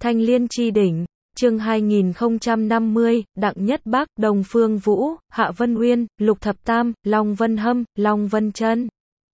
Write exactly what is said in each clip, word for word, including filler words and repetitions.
Thanh Liên chi đỉnh, chương hai nghìn không trăm năm mươi, Đặng Nhất Bác, Đồng Phương Vũ, Hạ Vân Uyên, Lục Thập Tam, Long Vân Hâm, Long Vân Chân.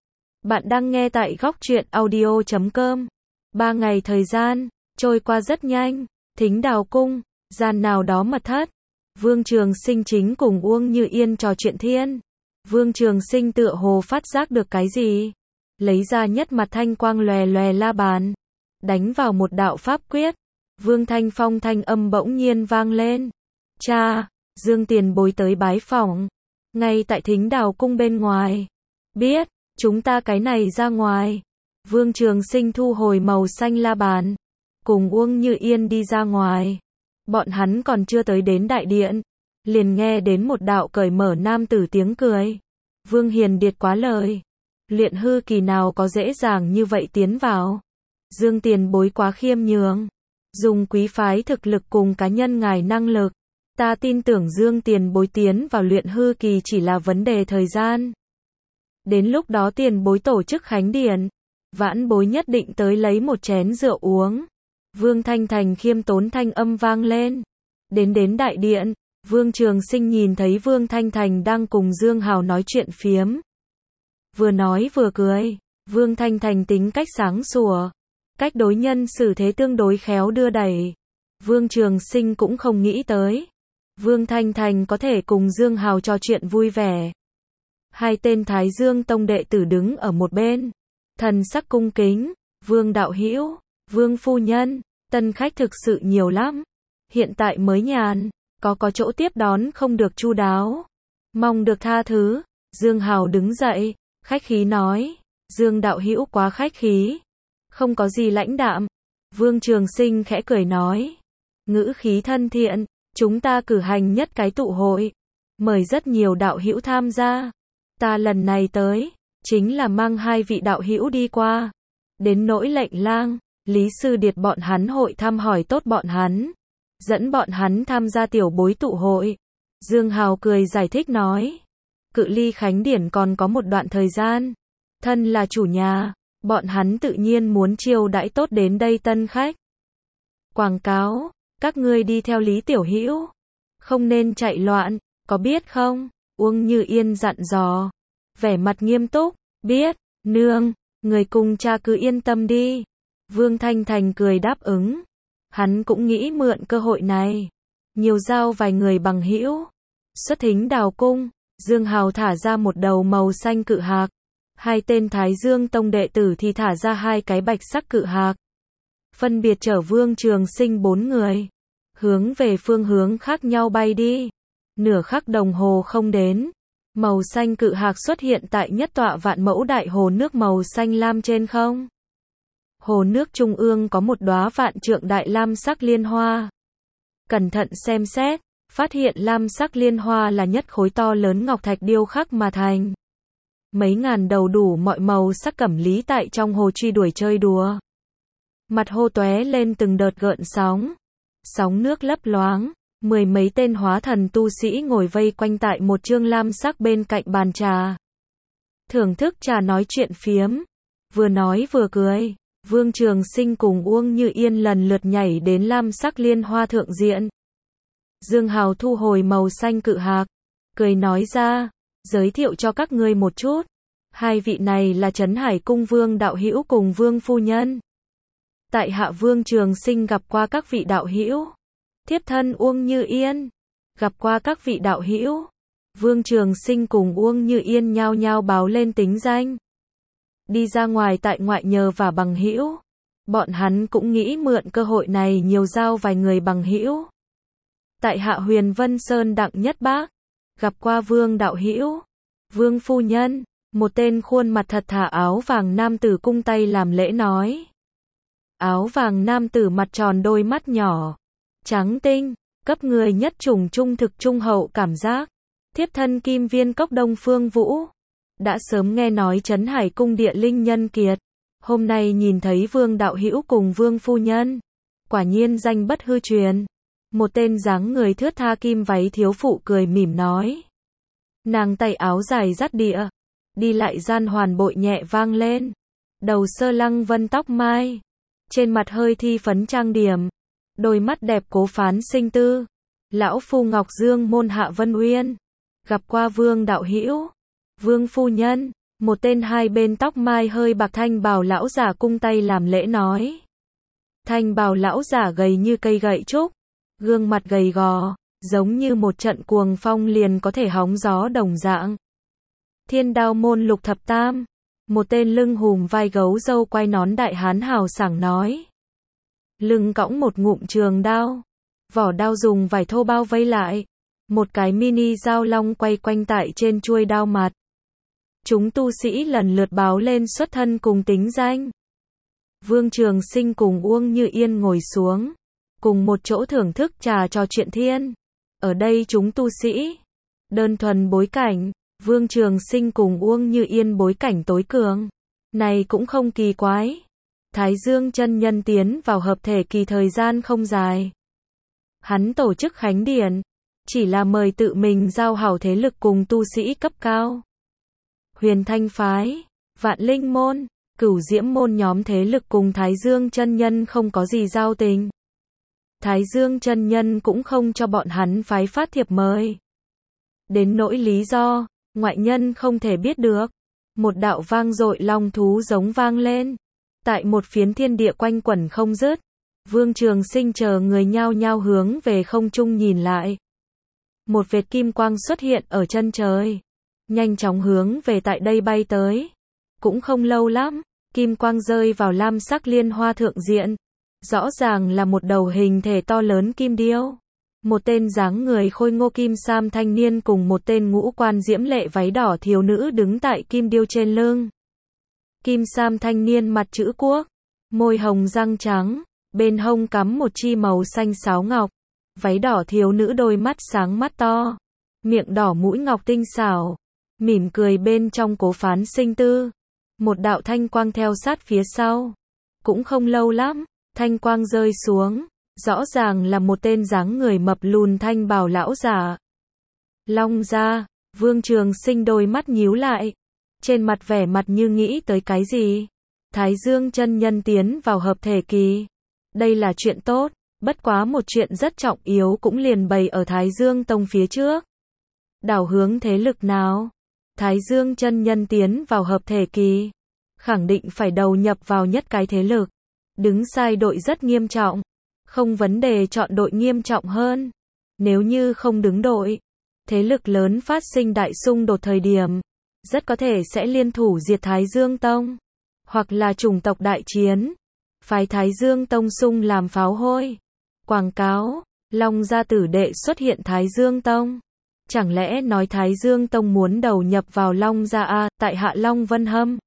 Bạn đang nghe tại góc truyện audio chấm com. Ba ngày thời gian, trôi qua rất nhanh. Thính Đào Cung, gian nào đó mật thất. Vương Trường Sinh chính cùng Uông Như Yên trò chuyện thiên. Vương Trường Sinh tựa hồ phát giác được cái gì. Lấy ra nhất mặt thanh quang lòe lòe la bàn. Đánh vào một đạo pháp quyết. Vương Thanh Phong thanh âm bỗng nhiên vang lên. Cha, Dương tiền bối tới bái phỏng. Ngay tại Thính Đào Cung bên ngoài. Biết, chúng ta cái này ra ngoài. Vương Trường Sinh thu hồi màu xanh la bàn. Cùng Uông Như Yên đi ra ngoài. Bọn hắn còn chưa tới đến đại điện. Liền nghe đến một đạo cởi mở nam tử tiếng cười. Vương Hiền Điệt quá lời. Luyện hư kỳ nào có dễ dàng như vậy tiến vào. Dương tiền bối quá khiêm nhường. Dùng quý phái thực lực cùng cá nhân ngài năng lực. Ta tin tưởng Dương tiền bối tiến vào luyện hư kỳ chỉ là vấn đề thời gian. Đến lúc đó tiền bối tổ chức khánh điển. Vãn bối nhất định tới lấy một chén rượu uống. Vương Thanh Thành khiêm tốn thanh âm vang lên. Đến đến đại điện, Vương Trường Sinh nhìn thấy Vương Thanh Thành đang cùng Dương Hào nói chuyện phiếm. Vừa nói vừa cười, Vương Thanh Thành tính cách sáng sủa, cách đối nhân xử thế tương đối khéo đưa đẩy. Vương Trường Sinh cũng không nghĩ tới. Vương Thanh Thành có thể cùng Dương Hào trò chuyện vui vẻ. Hai tên Thái Dương Tông đệ tử đứng ở một bên. Thần sắc cung kính, Vương đạo hữu, Vương phu nhân, tân khách thực sự nhiều lắm. Hiện tại mới nhàn, có có chỗ tiếp đón không được chu đáo. Mong được tha thứ. Dương Hào đứng dậy, khách khí nói. Dương đạo hữu quá khách khí. Không có gì lãnh đạm. Vương Trường Sinh khẽ cười nói. Ngữ khí thân thiện, chúng ta cử hành nhất cái tụ hội. Mời rất nhiều đạo hữu tham gia. Ta lần này tới, chính là mang hai vị đạo hữu đi qua. Đến nỗi Lệnh Lang, Lý Sư Điệt bọn hắn hội thăm hỏi tốt bọn hắn. Dẫn bọn hắn tham gia tiểu bối tụ hội. Dương Hào cười giải thích nói. Cự ly khánh điển còn có một đoạn thời gian. Thân là chủ nhà, bọn hắn tự nhiên muốn chiêu đãi tốt đến đây tân khách. Quảng cáo, các ngươi đi theo Lý Tiểu Hữu. Không nên chạy loạn, có biết không? Uông Như Yên dặn dò. Vẻ mặt nghiêm túc, biết, nương, người cùng cha cứ yên tâm đi. Vương Thanh Thành cười đáp ứng. Hắn cũng nghĩ mượn cơ hội này. Nhiều giao vài người bằng hữu. Xuất Thính Đào Cung, Dương Hào thả ra một đầu màu xanh cự hạc. Hai tên Thái Dương Tông đệ tử thì thả ra hai cái bạch sắc cự hạc. Phân biệt chở Vương Trường Sinh bốn người. Hướng về phương hướng khác nhau bay đi. Nửa khắc đồng hồ không đến. Màu xanh cự hạc xuất hiện tại nhất tọa vạn mẫu đại hồ nước màu xanh lam trên không. Hồ nước trung ương có một đóa vạn trượng đại lam sắc liên hoa. Cẩn thận xem xét, phát hiện lam sắc liên hoa là nhất khối to lớn ngọc thạch điêu khắc mà thành. Mấy ngàn đầu đủ mọi màu sắc cẩm lý tại trong hồ truy đuổi chơi đùa. Mặt hồ tóe lên từng đợt gợn sóng. Sóng nước lấp loáng, mười mấy tên hóa thần tu sĩ ngồi vây quanh tại một chương lam sắc bên cạnh bàn trà. Thưởng thức trà nói chuyện phiếm. Vừa nói vừa cười. Vương Trường Sinh cùng Uông Như Yên lần lượt nhảy đến lam sắc liên hoa thượng diện. Dương Hào thu hồi màu xanh cự hạc, cười nói ra, giới thiệu cho các ngươi một chút. Hai vị này là Trấn Hải Cung Vương đạo hữu cùng Vương phu nhân. Tại hạ Vương Trường Sinh gặp qua các vị đạo hữu. Thiếp thân Uông Như Yên, gặp qua các vị đạo hữu. Vương Trường Sinh cùng Uông Như Yên nhao nhao báo lên tính danh. Đi ra ngoài tại ngoại nhờ và bằng hữu. Bọn hắn cũng nghĩ mượn cơ hội này nhiều giao vài người bằng hữu. Tại hạ Huyền Vân Sơn Đặng Nhất Bác, gặp qua Vương đạo hữu. Vương phu nhân, một tên khuôn mặt thật thà áo vàng nam tử cung tay làm lễ nói. Áo vàng nam tử mặt tròn đôi mắt nhỏ, trắng tinh, cấp người nhất trùng trung thực trung hậu cảm giác. Thiếp thân Kim Viên Cốc Đông Phương Vũ. Đã sớm nghe nói Trấn Hải Cung địa linh nhân kiệt. Hôm nay nhìn thấy Vương đạo hữu cùng Vương phu nhân. Quả nhiên danh bất hư truyền. Một tên dáng người thướt tha kim váy thiếu phụ cười mỉm nói. Nàng tay áo dài dắt địa. Đi lại gian hoàn bội nhẹ vang lên. Đầu sơ lăng vân tóc mai. Trên mặt hơi thi phấn trang điểm. đôi mắt đẹp Cố Phán Sinh Tư, lão phu Ngọc Dương môn Hạ Vân Uyên, gặp qua Vương đạo hữu, Vương phu nhân, một tên hai bên tóc mai hơi bạc thanh bào lão giả cung tay làm lễ nói. Thanh bào lão giả gầy như cây gậy trúc, gương mặt gầy gò, giống như một trận cuồng phong liền có thể hóng gió đồng dạng. Thiên Đao môn Lục Thập Tam, một tên lưng hùm vai gấu râu quai nón đại hán hào sảng nói. Lưng cõng một ngụm trường đao, vỏ đao dùng vải thô bao vây lại, một cái mini dao long quay quanh tại trên chuôi đao mặt. Chúng tu sĩ lần lượt báo lên xuất thân cùng tính danh. Vương Trường Sinh cùng Uông Như Yên ngồi xuống, cùng một chỗ thưởng thức trà trò chuyện thiên. Ở đây chúng tu sĩ, đơn thuần bối cảnh, Vương Trường Sinh cùng Uông Như Yên bối cảnh tối cường. Này cũng không kỳ quái. Thái Dương chân nhân tiến vào hợp thể kỳ thời gian không dài. Hắn tổ chức khánh điển, chỉ là mời tự mình giao hảo thế lực cùng tu sĩ cấp cao. Huyền Thanh phái, Vạn Linh môn, Cửu Diễm môn nhóm thế lực cùng Thái Dương chân nhân không có gì giao tình. Thái Dương chân nhân cũng không cho bọn hắn phái phát thiệp mời. Đến nỗi lý do, ngoại nhân không thể biết được. Một đạo vang dội long thú giống vang lên. Tại một phiến thiên địa quanh quẩn không dứt. Vương Trường Sinh chờ người nhao nhao hướng về không trung nhìn lại. Một vệt kim quang xuất hiện ở chân trời. Nhanh chóng hướng về tại đây bay tới. Cũng không lâu lắm, kim quang rơi vào lam sắc liên hoa thượng diện. Rõ ràng là một đầu hình thể to lớn kim điêu. Một tên dáng người khôi ngô kim sam thanh niên cùng một tên ngũ quan diễm lệ váy đỏ thiếu nữ đứng tại kim điêu trên lưng. Kim sam thanh niên mặt chữ quốc, môi hồng răng trắng, bên hông cắm một chi màu xanh sáo ngọc. Váy đỏ thiếu nữ đôi mắt sáng mắt to, miệng đỏ mũi ngọc tinh xảo, mỉm cười bên trong Cố Phán Sinh Tư. Một đạo thanh quang theo sát phía sau. Cũng không lâu lắm, thanh quang rơi xuống, rõ ràng là một tên dáng người mập lùn thanh bào lão giả. Long gia, Vương Trường Sinh đôi mắt nhíu lại, trên mặt vẻ mặt như nghĩ tới cái gì. Thái Dương chân nhân tiến vào hợp thể kỳ. Đây là chuyện tốt, bất quá một chuyện rất trọng yếu cũng liền bày ở Thái Dương Tông phía trước. Đảo hướng thế lực nào? Thái Dương chân nhân tiến vào hợp thể kỳ, khẳng định phải đầu nhập vào nhất cái thế lực. Đứng sai đội rất nghiêm trọng, không vấn đề chọn đội nghiêm trọng hơn. Nếu như không đứng đội, thế lực lớn phát sinh đại xung đột thời điểm, rất có thể sẽ liên thủ diệt Thái Dương Tông, hoặc là chủng tộc đại chiến, phái Thái Dương Tông xung làm pháo hôi. Quảng cáo, Long gia tử đệ xuất hiện Thái Dương Tông. Chẳng lẽ nói Thái Dương Tông muốn đầu nhập vào Long gia a, tại hạ Long Vân Hâm.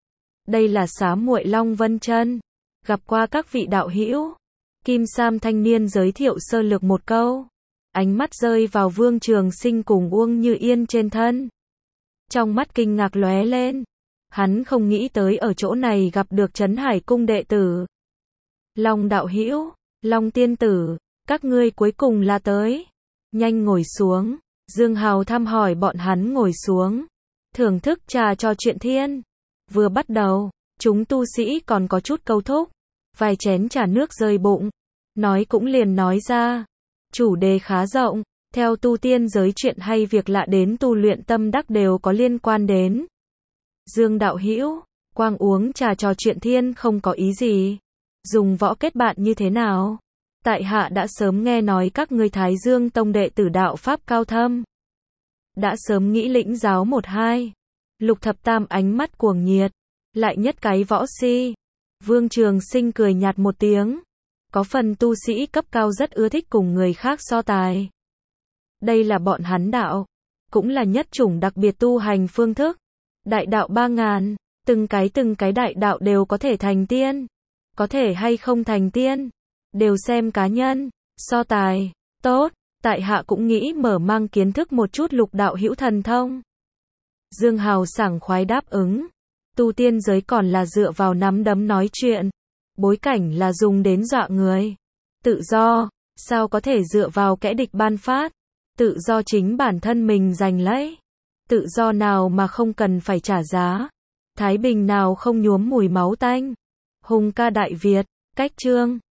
Đây là xá muội Long Vân Chân. Gặp qua các vị đạo hữu. Kim Sam thanh niên giới thiệu sơ lược một câu. Ánh mắt rơi vào Vương Trường Sinh cùng Uông Như Yên trên thân. Trong mắt kinh ngạc lóe lên. Hắn không nghĩ tới ở chỗ này gặp được Trấn Hải cung đệ tử. Long đạo hữu, Long tiên tử, các ngươi cuối cùng là tới. Nhanh ngồi xuống. Dương Hào thăm hỏi bọn hắn ngồi xuống. Thưởng thức trà trò chuyện thiên. Vừa bắt đầu, chúng tu sĩ còn có chút câu thúc. Vài chén trà nước rơi bụng. Nói cũng liền nói ra. Chủ đề khá rộng. Theo tu tiên giới chuyện hay việc lạ đến tu luyện tâm đắc đều có liên quan đến. Dương đạo hữu, quang uống trà trò chuyện thiên không có ý gì. Dùng võ kết bạn như thế nào? Tại hạ đã sớm nghe nói các ngươi Thái Dương Tông đệ tử đạo pháp cao thâm. Đã sớm nghĩ lĩnh giáo một hai. Lục Thập Tam ánh mắt cuồng nhiệt. Lại nhất cái võ si. Vương Trường Sinh cười nhạt một tiếng. Có phần tu sĩ cấp cao rất ưa thích cùng người khác so tài. Đây là bọn hắn đạo. Cũng là nhất chủng đặc biệt tu hành phương thức. Đại đạo ba ngàn. Từng cái từng cái đại đạo đều có thể thành tiên. Có thể hay không thành tiên. Đều xem cá nhân. So tài. Tốt. Tại hạ cũng nghĩ mở mang kiến thức một chút lục đạo hữu thần thông. Dương Hào sảng khoái đáp ứng. Tu tiên giới còn là dựa vào nắm đấm nói chuyện. Bối cảnh là dùng đến dọa người. Tự do, sao có thể dựa vào kẻ địch ban phát. Tự do chính bản thân mình giành lấy. Tự do nào mà không cần phải trả giá. Thái bình nào không nhuốm mùi máu tanh. Hùng ca Đại Việt, cách chương.